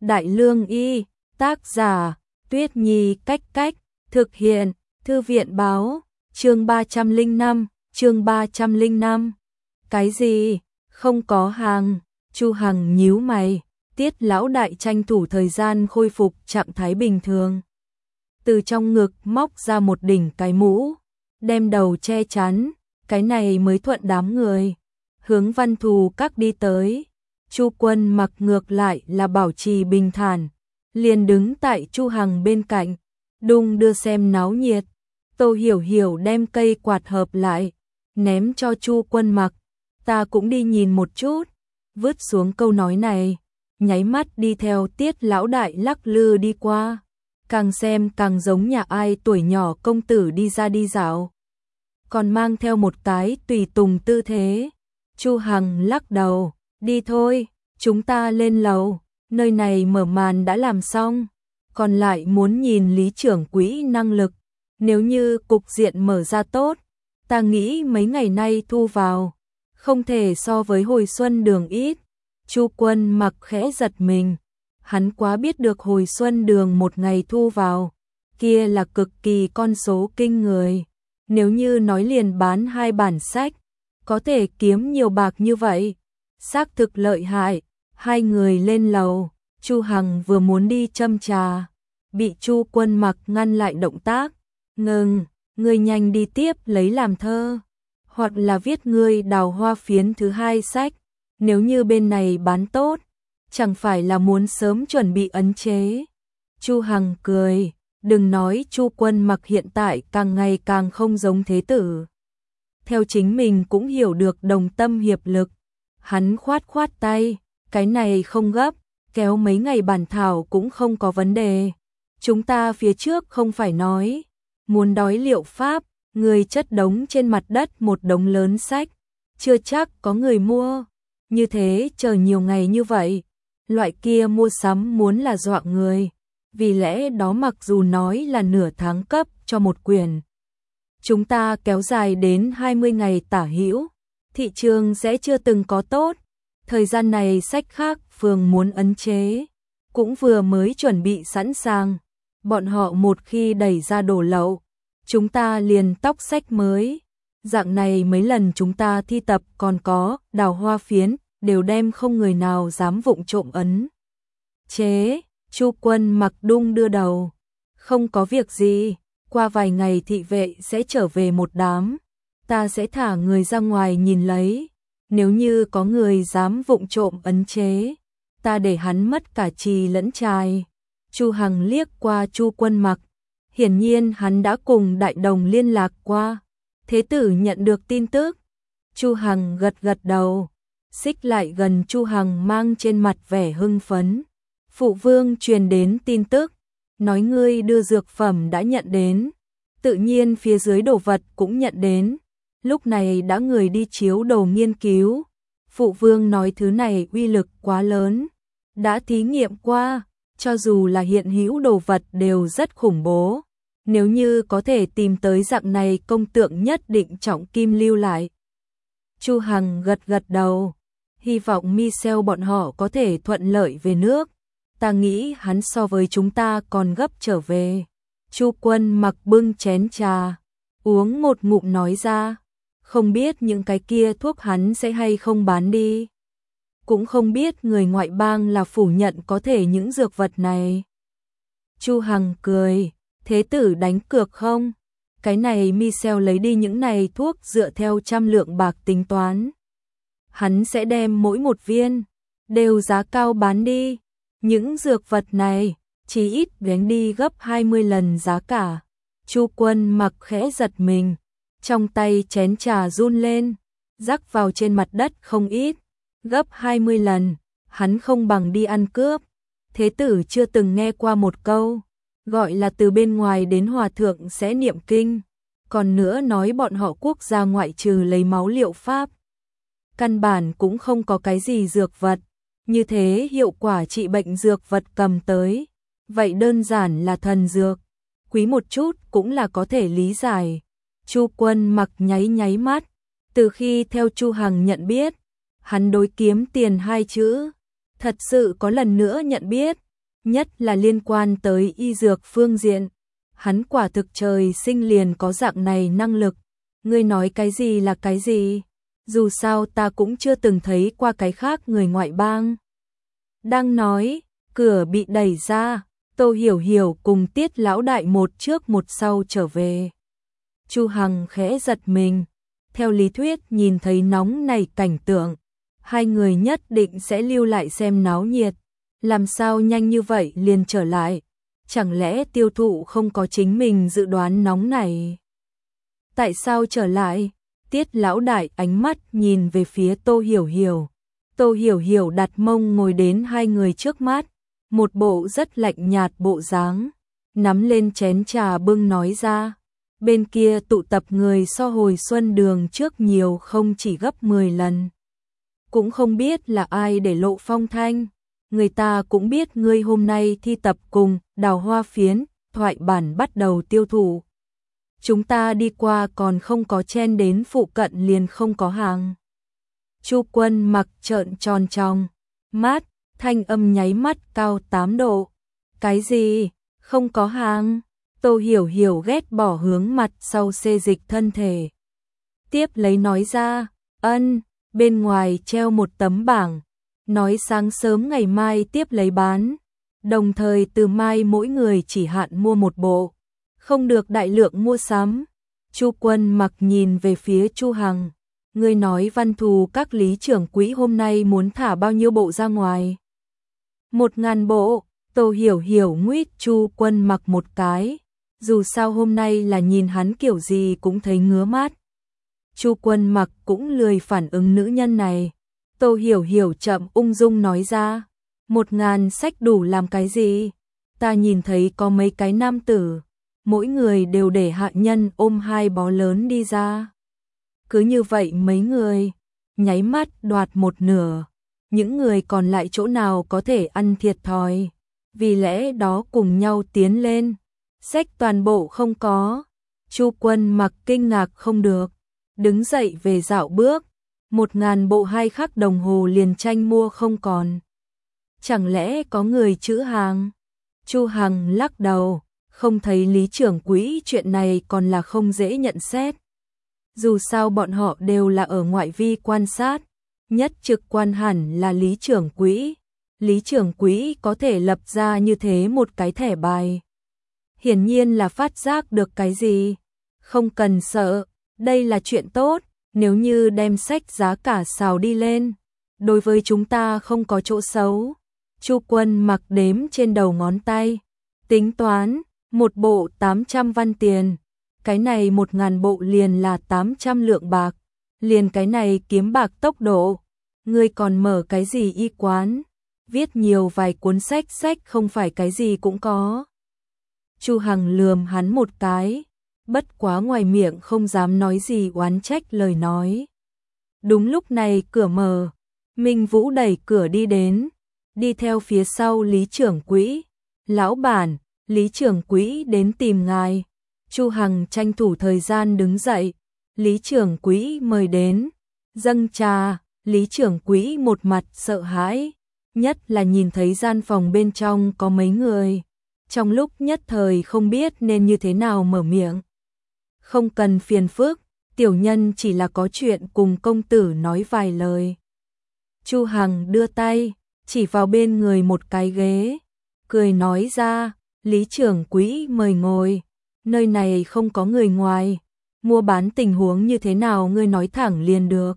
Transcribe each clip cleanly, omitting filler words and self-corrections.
Đại Lương Y, tác giả, Tuyết Nhi Cách Cách, thực hiện, Thư viện báo, chương 305. Cái gì? Không có hàng. Chu Hằng nhíu mày, Tiết lão đại tranh thủ thời gian khôi phục trạng thái bình thường. Từ trong ngực móc ra một đỉnh cái mũ, đem đầu che chắn, cái này mới thuận đám người. Hướng Văn Thù Các đi tới. Chu Quân Mặc ngược lại là bảo trì bình thản, liền đứng tại Chu Hằng bên cạnh, đung đưa xem náo nhiệt. Tô Hiểu Hiểu đem cây quạt hợp lại, ném cho Chu Quân Mặc, ta cũng đi nhìn một chút. Vứt xuống câu nói này, nháy mắt đi theo Tiết lão đại lắc lư đi qua, càng xem càng giống nhà ai tuổi nhỏ công tử đi ra đi dạo, còn mang theo một cái tùy tùng tư thế. Chu Hằng lắc đầu, đi thôi, chúng ta lên lầu, nơi này mở màn đã làm xong, còn lại muốn nhìn lý trưởng quỹ năng lực, nếu như cục diện mở ra tốt, ta nghĩ mấy ngày nay thu vào, không thể so với hồi xuân đường ít. Chu Quân Mặc khẽ giật mình, hắn quá biết được hồi xuân đường một ngày thu vào, kia là cực kỳ con số kinh người, nếu như nói liền bán 2 bản sách, có thể kiếm nhiều bạc như vậy, xác thực lợi hại. Hai người lên lầu, Chu Hằng vừa muốn đi châm trà, bị Chu Quân Mặc ngăn lại động tác, ngừng, ngươi nhanh đi tiếp lấy làm thơ, hoặc là viết ngươi Đào Hoa phiến thứ 2 sách, nếu như bên này bán tốt, chẳng phải là muốn sớm chuẩn bị ấn chế. Chu Hằng cười, đừng nói Chu Quân Mặc hiện tại càng ngày càng không giống thế tử. Theo chính mình cũng hiểu được đồng tâm hiệp lực, hắn khoát khoát tay, cái này không gấp, kéo mấy ngày bản thảo cũng không có vấn đề. Chúng ta phía trước không phải nói, muốn đói liệu pháp, người chất đống trên mặt đất một đống lớn sách, chưa chắc có người mua, như thế chờ nhiều ngày như vậy, loại kia mua sắm muốn là dọa người, vì lẽ đó mặc dù nói là nửa tháng cấp cho một quyển, chúng ta kéo dài đến 20 ngày tả hữu, thị trường sẽ chưa từng có tốt. Thời gian này sách khác phường muốn ấn chế, cũng vừa mới chuẩn bị sẵn sàng, bọn họ một khi đẩy ra đổ lậu, chúng ta liền tóc sách mới. Dạng này mấy lần chúng ta thi tập còn có Đào Hoa phiến, đều đem không người nào dám vụng trộm ấn chế. Chu Quân Mặc đung đưa đầu, không có việc gì, qua vài ngày thị vệ sẽ trở về một đám, ta sẽ thả người ra ngoài nhìn lấy. Nếu như có người dám vụng trộm ấn chế, ta để hắn mất cả trì lẫn trài. Chu Hằng liếc qua Chu Quân Mặc, hiển nhiên hắn đã cùng đại đồng liên lạc qua. Thế tử nhận được tin tức. Chu Hằng gật gật đầu, xích lại gần Chu Hằng mang trên mặt vẻ hưng phấn. Phụ vương truyền đến tin tức, nói ngươi đưa dược phẩm đã nhận đến, tự nhiên phía dưới đồ vật cũng nhận đến. Lúc này đã người đi chiếu đồ nghiên cứu, phụ vương nói thứ này uy lực quá lớn, đã thí nghiệm qua, cho dù là hiện hữu đồ vật đều rất khủng bố, nếu như có thể tìm tới dạng này công tượng nhất định trọng kim lưu lại. Chu Hằng gật gật đầu, hy vọng Michel bọn họ có thể thuận lợi về nước, ta nghĩ hắn so với chúng ta còn gấp trở về. Chu Quân Mặc bưng chén trà, uống một ngụm nói ra, không biết những cái kia thuốc hắn sẽ hay không bán đi. Cũng không biết người ngoại bang là phủ nhận có thể những dược vật này. Chu Hằng cười, thế tử đánh cược không? Cái này Michel lấy đi những này thuốc dựa theo 100 lượng bạc tính toán. Hắn sẽ đem mỗi một viên, đều giá cao bán đi. Những dược vật này, chỉ ít gánh đi gấp 20 lần giá cả. Chu Quân Mặc khẽ giật mình. Trong tay chén trà run lên, rắc vào trên mặt đất không ít, gấp 20 lần, hắn không bằng đi ăn cướp. Thế tử chưa từng nghe qua một câu, gọi là từ bên ngoài đến hòa thượng sẽ niệm kinh, còn nữa nói bọn họ quốc gia ngoại trừ lấy máu liệu pháp. Căn bản cũng không có cái gì dược vật, như thế hiệu quả trị bệnh dược vật cầm tới, vậy đơn giản là thần dược, quý một chút cũng là có thể lý giải. Chu Quân Mặc nháy nháy mắt, từ khi theo Chu Hằng nhận biết, hắn đối kiếm tiền 2 chữ, thật sự có lần nữa nhận biết, nhất là liên quan tới y dược phương diện. Hắn quả thực trời sinh liền có dạng này năng lực. Ngươi nói cái gì là cái gì? Dù sao ta cũng chưa từng thấy qua cái khác người ngoại bang. Đang nói, cửa bị đẩy ra, Tô Hiểu Hiểu cùng Tiết lão đại một trước một sau trở về. Chu Hằng khẽ giật mình, theo lý thuyết nhìn thấy nóng này cảnh tượng, hai người nhất định sẽ lưu lại xem náo nhiệt, làm sao nhanh như vậy liền trở lại, chẳng lẽ tiêu thụ không có chính mình dự đoán nóng này? Tại sao trở lại? Tiết lão đại ánh mắt nhìn về phía Tô Hiểu Hiểu. Tô Hiểu Hiểu đặt mông ngồi đến hai người trước mắt, một bộ rất lạnh nhạt bộ dáng, nắm lên chén trà bưng nói ra. Bên kia tụ tập người so hồi xuân đường trước nhiều không chỉ gấp 10 lần. Cũng không biết là ai để lộ phong thanh, người ta cũng biết ngươi hôm nay thi tập cùng Đào Hoa Phiến, thoại bản bắt đầu tiêu thụ. Chúng ta đi qua còn không có chen đến phụ cận liền không có hàng. Chu Quân Mặc trợn tròn tròng mắt, thanh âm nháy mắt cao 8 độ. Cái gì? Không có hàng? Tô Hiểu Hiểu ghét bỏ hướng mặt sau xê dịch thân thể. Tiếp lấy nói ra, bên ngoài treo một tấm bảng, nói sáng sớm ngày mai tiếp lấy bán, đồng thời từ mai mỗi người chỉ hạn mua một bộ, không được đại lượng mua sắm. Chu Quân Mặc nhìn về phía Chu Hằng, ngươi nói Văn Thù các lý trưởng quỹ hôm nay muốn thả bao nhiêu bộ ra ngoài? 1000 bộ. Tô Hiểu Hiểu nguyết Chu Quân Mặc một cái, dù sao hôm nay là nhìn hắn kiểu gì cũng thấy ngứa mắt. Chu Quân Mặc cũng lười phản ứng nữ nhân này. Tô Hiểu Hiểu chậm ung dung nói ra, 1000 sách đủ làm cái gì? Ta nhìn thấy có mấy cái nam tử, mỗi người đều để hạ nhân ôm 2 bó lớn đi ra. Cứ như vậy mấy người, nháy mắt đoạt một nửa, những người còn lại chỗ nào có thể ăn thiệt thòi, vì lẽ đó cùng nhau tiến lên. Sách toàn bộ không có. Chu Quân Mặc kinh ngạc không được, đứng dậy về dạo bước, 1000 bộ 2 khắc đồng hồ liền tranh mua không còn. Chẳng lẽ có người trữ hàng? Chu Hằng lắc đầu, không thấy lý trưởng quỹ, chuyện này còn là không dễ nhận xét. Dù sao bọn họ đều là ở ngoại vi quan sát, nhất trực quan hẳn là lý trưởng quỹ. Lý trưởng quỹ có thể lập ra như thế một cái thẻ bài, hiển nhiên là phát giác được cái gì. Không cần sợ, đây là chuyện tốt, nếu như đem sách giá cả xào đi lên, đối với chúng ta không có chỗ xấu. Chu Quân Mặc đếm trên đầu ngón tay, tính toán, một bộ 800 văn tiền, cái này 1000 bộ liền là 800 lượng bạc, liền cái này kiếm bạc tốc độ, ngươi còn mở cái gì y quán, viết nhiều vài cuốn sách không phải cái gì cũng có. Chu Hằng lườm hắn một cái, bất quá ngoài miệng không dám nói gì oán trách lời nói. Đúng lúc này cửa mở, Minh Vũ đẩy cửa đi đến, đi theo phía sau Lý trưởng quỹ. Lão bản, Lý trưởng quỹ đến tìm ngài. Chu Hằng tranh thủ thời gian đứng dậy, Lý trưởng quỹ mời đến, dâng trà. Lý trưởng quỹ một mặt sợ hãi, nhất là nhìn thấy gian phòng bên trong có mấy người, trong lúc nhất thời không biết nên như thế nào mở miệng. Không cần phiền phức, tiểu nhân chỉ là có chuyện cùng công tử nói vài lời. Chu Hằng đưa tay, chỉ vào bên người một cái ghế, cười nói ra, Lý trưởng quỹ mời ngồi, nơi này không có người ngoài, mua bán tình huống như thế nào ngươi nói thẳng liền được.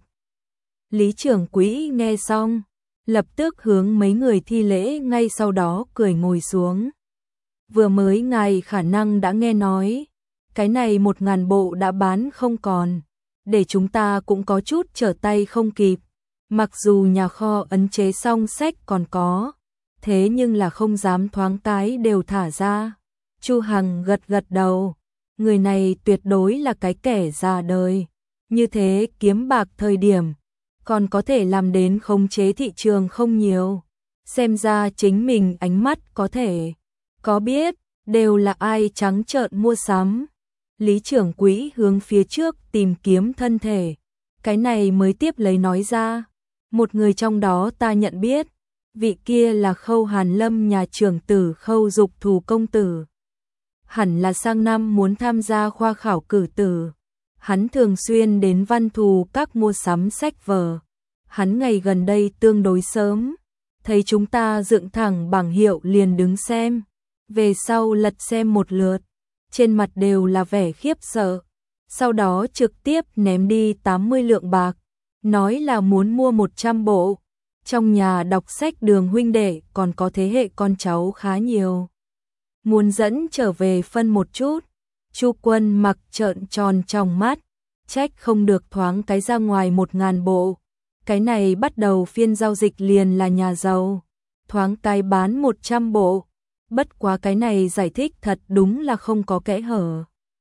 Lý trưởng quỹ nghe xong, lập tức hướng mấy người thi lễ, ngay sau đó cười ngồi xuống. Vừa mới ngài khả năng đã nghe nói, cái này 1000 bộ đã bán không còn, để chúng ta cũng có chút trở tay không kịp. Mặc dù nhà kho ấn chế xong sách còn có, thế nhưng là không dám thoáng cái đều thả ra. Chu Hằng gật gật đầu, người này tuyệt đối là cái kẻ già đời, như thế kiếm bạc thời điểm, còn có thể làm đến khống chế thị trường không nhiều. Xem ra chính mình ánh mắt có thể có biết, đều là ai trắng trợn mua sắm. Lý trưởng quỹ hướng phía trước tìm kiếm thân thể, cái này mới tiếp lấy nói ra, một người trong đó ta nhận biết, vị kia là Khâu Hàn Lâm nhà trưởng tử Khâu Dục Thù công tử. Hẳn là sang năm muốn tham gia khoa khảo cử tử. Hắn thường xuyên đến Văn Thù các mua sắm sách vở. Hắn ngày gần đây tương đối sớm, thấy chúng ta dựng thẳng bảng hiệu liền đứng xem. Về sau lật xem một lượt, trên mặt đều là vẻ khiếp sợ. Sau đó trực tiếp ném đi 80 lượng bạc, nói là muốn mua 100 bộ. Trong nhà đọc sách Đường huynh đệ còn có thế hệ con cháu khá nhiều, muốn dẫn trở về phân một chút. Chu Quân Mặc trợn tròn trong mắt, trách không được thoáng cái ra ngoài 1000 bộ. Cái này bắt đầu phiên giao dịch liền là nhà giàu, thoáng cái bán 100 bộ. Bất quá cái này giải thích thật đúng là không có kẽ hở.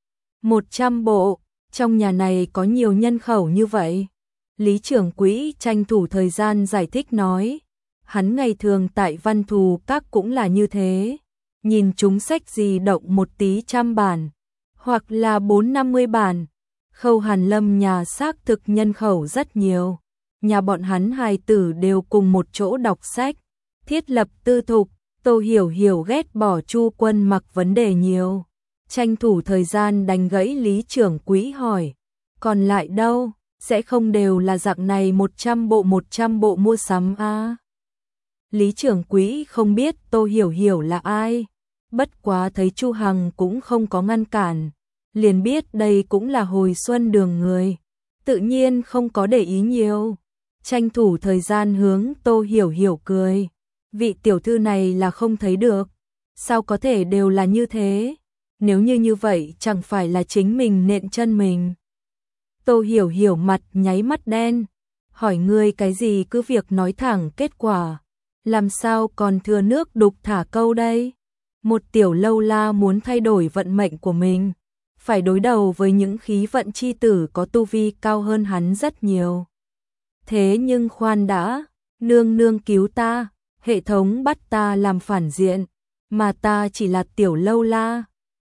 100 bộ, trong nhà này có nhiều nhân khẩu như vậy. Lý trưởng quỹ tranh thủ thời gian giải thích nói, hắn ngày thường tại Văn Thù các cũng là như thế, nhìn chúng sách gì động một tí 100 bản, hoặc là 450 bản. Khâu Hàn Lâm nhà xác thực nhân khẩu rất nhiều, nhà bọn hắn hài tử đều cùng một chỗ đọc sách, thiết lập tư thục. Tô Hiểu Hiểu ghét bỏ Chu Quân Mặc vấn đề nhiều, tranh thủ thời gian đánh gãy Lý trưởng quỹ hỏi, còn lại đâu, sẽ không đều là dạng này 100 bộ mua sắm à? Lý trưởng quỹ không biết Tô Hiểu Hiểu là ai, bất quá thấy Chu Hằng cũng không có ngăn cản, liền biết đây cũng là hồi xuân đường người, tự nhiên không có để ý nhiều, tranh thủ thời gian hướng Tô Hiểu Hiểu cười. Vị tiểu thư này là không thấy được, sao có thể đều là như thế, nếu như vậy chẳng phải là chính mình nện chân mình. Tô Hiểu Hiểu mặt nháy mắt đen, hỏi ngươi cái gì cứ việc nói thẳng kết quả, làm sao còn thừa nước đục thả câu đây. Một tiểu lâu la muốn thay đổi vận mệnh của mình, phải đối đầu với những khí vận chi tử có tu vi cao hơn hắn rất nhiều. Thế nhưng khoan đã, nương nương cứu ta. Hệ thống bắt ta làm phản diện, mà ta chỉ là tiểu lâu la,